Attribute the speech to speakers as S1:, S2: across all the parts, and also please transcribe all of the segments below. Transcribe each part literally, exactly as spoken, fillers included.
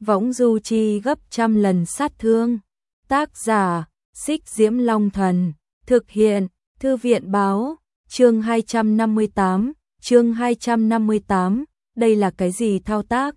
S1: võng du chi gấp trăm lần sát thương. Tác giả, Xích Diễm Long Thần. Thực hiện, Thư viện báo. Chương hai trăm năm mươi tám, chương hai trăm năm mươi tám, đây là cái gì thao tác?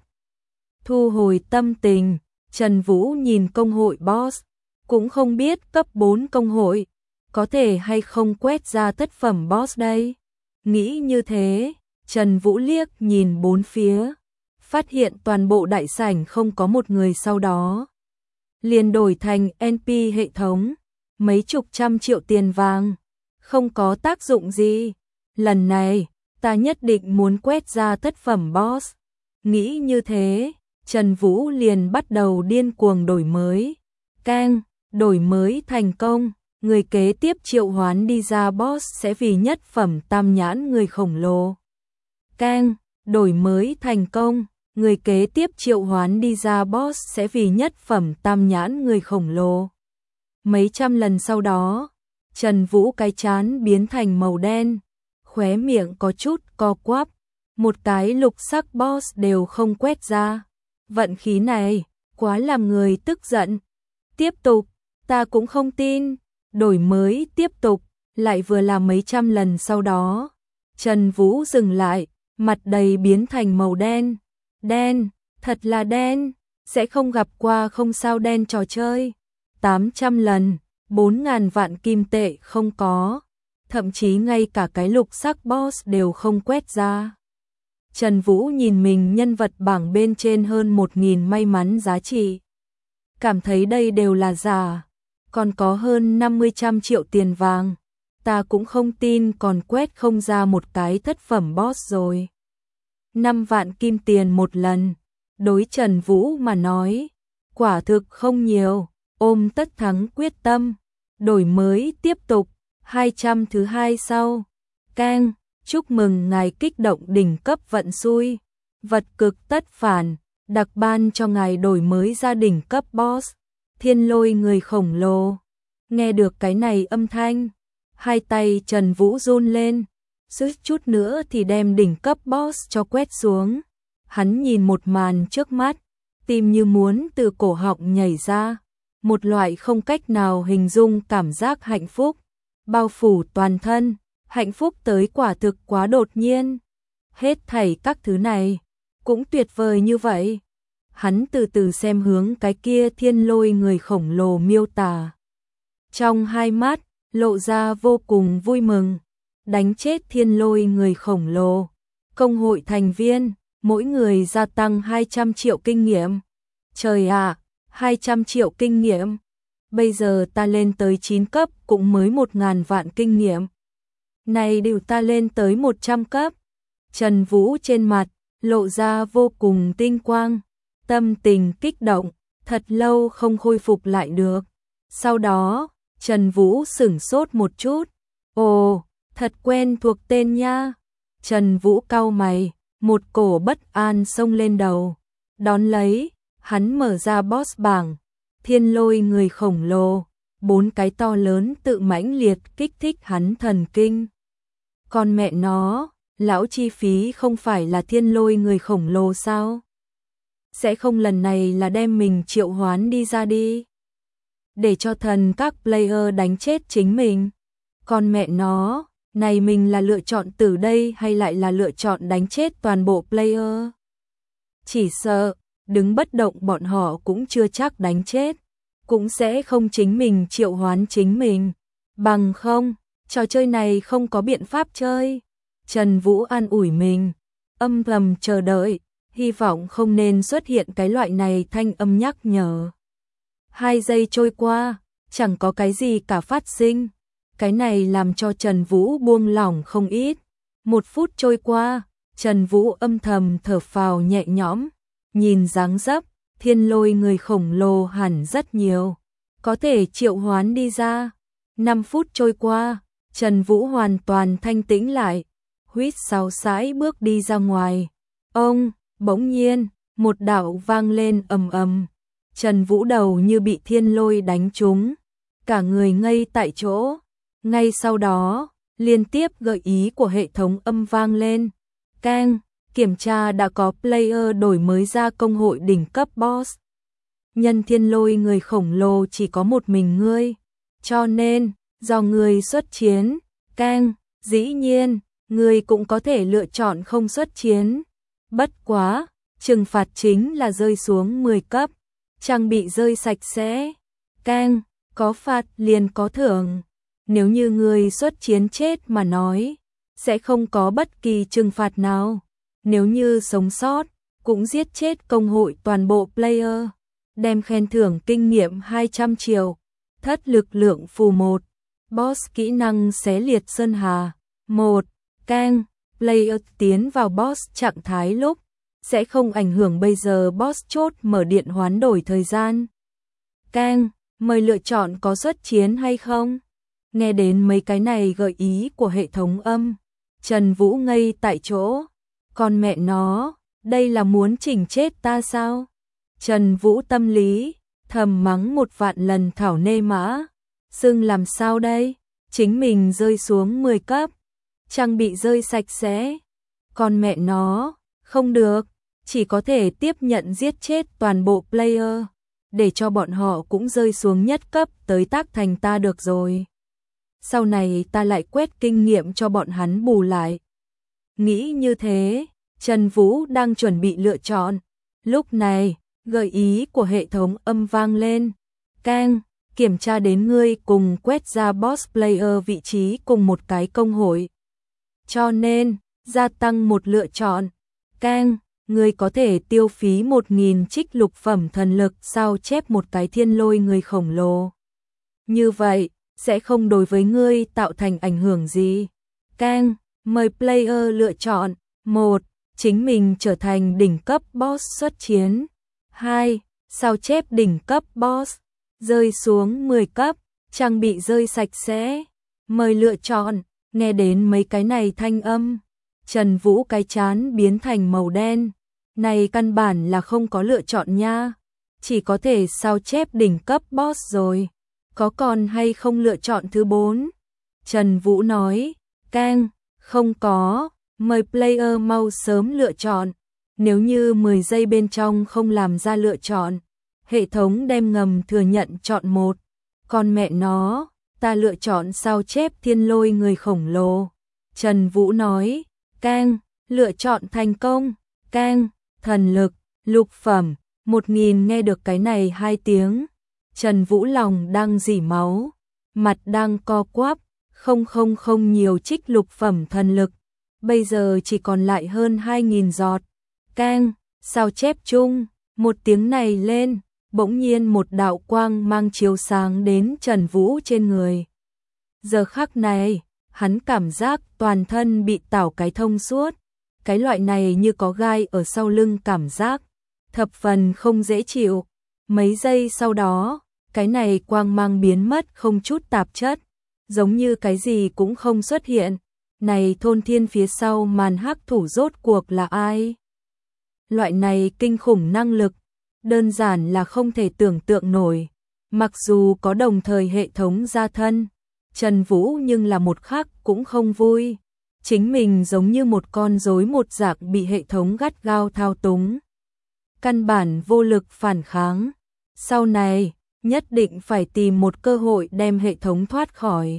S1: Thu hồi tâm tình, Trần Vũ nhìn công hội boss, cũng không biết cấp bốn công hội, có thể hay không quét ra tất phẩm boss đây. Nghĩ như thế, Trần Vũ liếc nhìn bốn phía, phát hiện toàn bộ đại sảnh không có một người, sau đó liền đổi thành en pê hệ thống, mấy chục trăm triệu tiền vàng, không có tác dụng gì. Lần này, ta nhất định muốn quét ra tất phẩm boss. Nghĩ như thế, Trần Vũ liền bắt đầu điên cuồng đổi mới. Keng, đổi mới thành công, người kế tiếp triệu hoán đi ra boss sẽ vì nhất phẩm tam nhãn người khổng lồ. Keng, đổi mới thành công, người kế tiếp triệu hoán đi ra boss sẽ vì nhất phẩm tam nhãn người khổng lồ. Mấy trăm lần sau đó, Trần Vũ cái trán biến thành màu đen, khóe miệng có chút co quắp, một cái lục sắc boss đều không quét ra. Vận khí này, quá làm người tức giận. Tiếp tục, ta cũng không tin. Đổi mới tiếp tục, lại vừa là mấy trăm lần sau đó. Trần Vũ dừng lại, mặt đầy biến thành màu đen. Đen, thật là đen, sẽ không gặp qua không sao đen trò chơi. tám trăm lần, bốn ngàn vạn kim tệ không có, thậm chí ngay cả cái lục sắc boss đều không quét ra. Trần Vũ nhìn mình nhân vật bảng bên trên hơn một nghìn may mắn giá trị, cảm thấy đây đều là giả, còn có hơn năm mươi trăm triệu tiền vàng, ta cũng không tin còn quét không ra một cái thất phẩm boss rồi. năm vạn kim tiền một lần, đối Trần Vũ mà nói, quả thực không nhiều, ôm tất thắng quyết tâm, đổi mới tiếp tục, hai trăm thứ hai sau. Keng, chúc mừng ngài kích động đỉnh cấp vận xui, vật cực tất phản, đặc ban cho ngài đổi mới ra đỉnh cấp boss, thiên lôi người khổng lồ. Nghe được cái này âm thanh, hai tay Trần Vũ run lên, suýt chút nữa thì đem đỉnh cấp boss cho quét xuống. Hắn nhìn một màn trước mắt, tim như muốn từ cổ họng nhảy ra, một loại không cách nào hình dung cảm giác hạnh phúc, bao phủ toàn thân, hạnh phúc tới quả thực quá đột nhiên. Hết thảy các thứ này, cũng tuyệt vời như vậy. Hắn từ từ xem hướng cái kia thiên lôi người khổng lồ miêu tả. Trong hai mắt, lộ ra vô cùng vui mừng. Đánh chết thiên lôi người khổng lồ. Công hội thành viên, mỗi người gia tăng hai trăm triệu kinh nghiệm. Trời ạ, hai trăm triệu kinh nghiệm. Bây giờ ta lên tới chín cấp cũng mới một ngàn vạn kinh nghiệm. Này đều ta lên tới một trăm cấp. Trần Vũ trên mặt, lộ ra vô cùng tinh quang. Tâm tình kích động, thật lâu không khôi phục lại được. Sau đó, Trần Vũ sửng sốt một chút. Ồ, thật quen thuộc tên nha. Trần Vũ cau mày, một cổ bất an xông lên đầu. Đón lấy, hắn mở ra boss bảng. Thiên lôi người khổng lồ, bốn cái to lớn tự mãnh liệt kích thích hắn thần kinh. Con mẹ nó, lão chi phí không phải là thiên lôi người khổng lồ sao? Sẽ không lần này là đem mình triệu hoán đi ra đi, để cho thần các player đánh chết chính mình. Con mẹ nó, này mình là lựa chọn từ đây hay lại là lựa chọn đánh chết toàn bộ player? Chỉ sợ, đứng bất động bọn họ cũng chưa chắc đánh chết, cũng sẽ không chính mình triệu hoán chính mình. Bằng không, trò chơi này không có biện pháp chơi. Trần Vũ an ủi mình, âm thầm chờ đợi, hy vọng không nên xuất hiện cái loại này thanh âm nhắc nhở. Hai giây trôi qua, chẳng có cái gì cả phát sinh. Cái này làm cho Trần Vũ buông lỏng không ít. Một phút trôi qua, Trần Vũ âm thầm thở phào nhẹ nhõm, nhìn dáng dấp, thiên lôi người khổng lồ hẳn rất nhiều, có thể triệu hoán đi ra. Năm phút trôi qua, Trần Vũ hoàn toàn thanh tĩnh lại, huýt sáo sãi bước đi ra ngoài. Ông, bỗng nhiên, một đạo vang lên ầm ầm. Trần Vũ đầu như bị thiên lôi đánh trúng, cả người ngây tại chỗ. Ngay sau đó, liên tiếp gợi ý của hệ thống âm vang lên. Keng, kiểm tra đã có player đổi mới ra công hội đỉnh cấp boss. Nhân thiên lôi người khổng lồ chỉ có một mình ngươi, cho nên, do ngươi xuất chiến, Kang, dĩ nhiên, ngươi cũng có thể lựa chọn không xuất chiến. Bất quá, trừng phạt chính là rơi xuống mười cấp, trang bị rơi sạch sẽ. Kang, có phạt liền có thưởng. Nếu như ngươi xuất chiến chết mà nói, sẽ không có bất kỳ trừng phạt nào. Nếu như sống sót, cũng giết chết công hội toàn bộ player, đem khen thưởng kinh nghiệm hai trăm triệu. Thất lực lượng phù một, boss kỹ năng xé liệt sơn hà. một. Kang, player tiến vào boss trạng thái lúc, sẽ không ảnh hưởng bây giờ boss chốt mở điện hoán đổi thời gian. Kang, mời lựa chọn có xuất chiến hay không? Nghe đến mấy cái này gợi ý của hệ thống âm, Trần Vũ ngây tại chỗ. Con mẹ nó, đây là muốn chỉnh chết ta sao? Trần Vũ tâm lý, thầm mắng một vạn lần thảo nê mã. Xưng làm sao đây? Chính mình rơi xuống mười cấp, trang bị rơi sạch sẽ. Con mẹ nó, không được, chỉ có thể tiếp nhận giết chết toàn bộ player, để cho bọn họ cũng rơi xuống nhất cấp tới tác thành ta được rồi. Sau này ta lại quét kinh nghiệm cho bọn hắn bù lại. Nghĩ như thế, Trần Vũ đang chuẩn bị lựa chọn. Lúc này, gợi ý của hệ thống âm vang lên. Kang, kiểm tra đến ngươi cùng quét ra boss player vị trí cùng một cái công hội. Cho nên, gia tăng một lựa chọn. Kang, ngươi có thể tiêu phí một nghìn trích lục phẩm thần lực sao chép một cái thiên lôi người khổng lồ. Như vậy, sẽ không đối với ngươi tạo thành ảnh hưởng gì. Kang, mời player lựa chọn. một. Chính mình trở thành đỉnh cấp boss xuất chiến. hai. Sao chép đỉnh cấp boss. Rơi xuống mười cấp, trang bị rơi sạch sẽ. Mời lựa chọn. Nghe đến mấy cái này thanh âm, Trần Vũ cái chán biến thành màu đen. Này căn bản là không có lựa chọn nha. Chỉ có thể sao chép đỉnh cấp boss rồi. Có còn hay không lựa chọn thứ bốn? Trần Vũ nói, Kang, không có, mời player mau sớm lựa chọn. Nếu như mười giây bên trong không làm ra lựa chọn, hệ thống đem ngầm thừa nhận chọn một. Còn mẹ nó, ta lựa chọn sao chép thiên lôi người khổng lồ. Trần Vũ nói, Kang, lựa chọn thành công. Kang, thần lực, lục phẩm, một nghìn. Nghe được cái này hai tiếng, Trần Vũ lòng đang rỉ máu, mặt đang co quắp, không không không nhiều trích lục phẩm thần lực, bây giờ chỉ còn lại hơn hai nghìn giọt. Kang, sao chép chung, một tiếng này lên, bỗng nhiên một đạo quang mang chiếu sáng đến Trần Vũ trên người. Giờ khắc này, hắn cảm giác toàn thân bị tảo cái thông suốt, cái loại này như có gai ở sau lưng cảm giác, thập phần không dễ chịu. Mấy giây sau đó, cái này quang mang biến mất không chút tạp chất, giống như cái gì cũng không xuất hiện. Này thôn thiên phía sau màn hắc thủ rốt cuộc là ai? Loại này kinh khủng năng lực, đơn giản là không thể tưởng tượng nổi. Mặc dù có đồng thời hệ thống gia thân, Trần Vũ nhưng là một khắc cũng không vui. Chính mình giống như một con rối một dạng bị hệ thống gắt gao thao túng. Căn bản vô lực phản kháng. Sau này, nhất định phải tìm một cơ hội đem hệ thống thoát khỏi.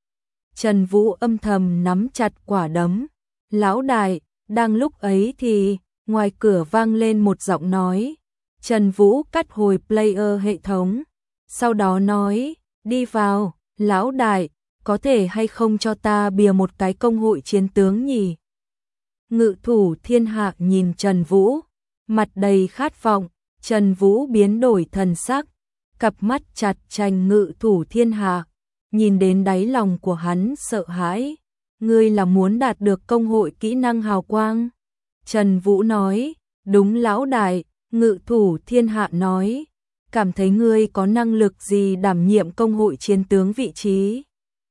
S1: Trần Vũ âm thầm nắm chặt quả đấm. Lão đại, đang lúc ấy thì, ngoài cửa vang lên một giọng nói. Trần Vũ cắt hồi player hệ thống. Sau đó nói, đi vào, lão đại, có thể hay không cho ta bìa một cái công hội chiến tướng nhỉ? Ngự thủ thiên hạ nhìn Trần Vũ, mặt đầy khát vọng. Trần Vũ biến đổi thần sắc, cặp mắt chặt chành ngự thủ thiên hạ, nhìn đến đáy lòng của hắn sợ hãi. Ngươi là muốn đạt được công hội kỹ năng hào quang? Trần Vũ nói, đúng lão đại. Ngự thủ thiên hạ nói, cảm thấy ngươi có năng lực gì đảm nhiệm công hội chiến tướng vị trí?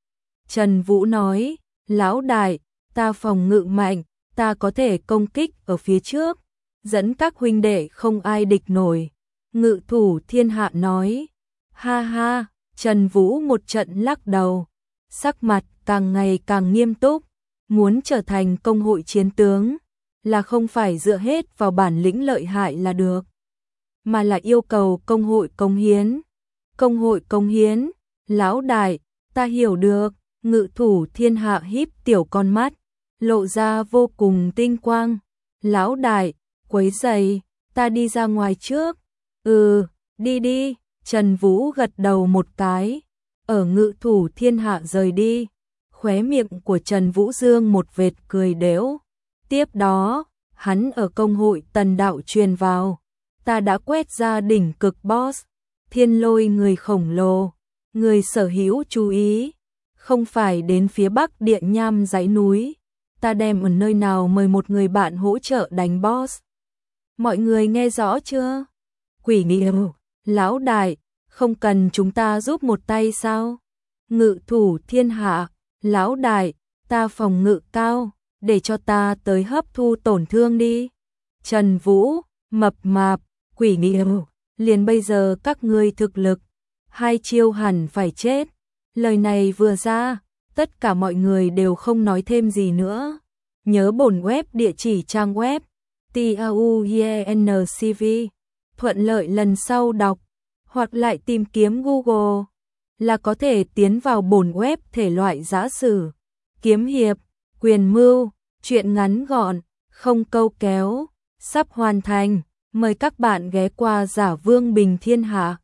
S1: Trần Vũ nói, lão đại, ta phòng ngự mạnh, ta có thể công kích ở phía trước, dẫn các huynh đệ không ai địch nổi. Ngự thủ thiên hạ nói, ha ha. Trần Vũ một trận lắc đầu, sắc mặt càng ngày càng nghiêm túc, muốn trở thành công hội chiến tướng, là không phải dựa hết vào bản lĩnh lợi hại là được, mà là yêu cầu công hội cống hiến. Công hội cống hiến, lão đại, ta hiểu được. Ngự thủ thiên hạ híp tiểu con mắt, lộ ra vô cùng tinh quang. Lão đại, quấy giày, ta đi ra ngoài trước. Ừ, đi đi. Trần Vũ gật đầu một cái, ở ngự thủ thiên hạ rời đi. Khóe miệng của Trần Vũ dương một vệt cười đễu. Tiếp đó, hắn ở công hội tần đạo truyền vào. Ta đã quét ra đỉnh cực boss, thiên lôi người khổng lồ. Người sở hữu chú ý, không phải đến phía bắc địa nham dãy núi. Ta đem ở nơi nào mời một người bạn hỗ trợ đánh boss. Mọi người nghe rõ chưa? Quỷ nghĩ lão đại, không cần chúng ta giúp một tay sao? Ngự thủ thiên hạ, lão đại, ta phòng ngự cao, để cho ta tới hấp thu tổn thương đi. Trần Vũ, mập mạp, quỷ nghĩ liền bây giờ các ngươi thực lực, hai chiêu hẳn phải chết. Lời này vừa ra, tất cả mọi người đều không nói thêm gì nữa. Nhớ bổn web địa chỉ trang web tauyencv, thuận lợi lần sau đọc, hoặc lại tìm kiếm Google, là có thể tiến vào bổn web thể loại giã sử, kiếm hiệp, quyền mưu, truyện ngắn gọn, không câu kéo, sắp hoàn thành. Mời các bạn ghé qua Giả Vương Bình Thiên Hạ.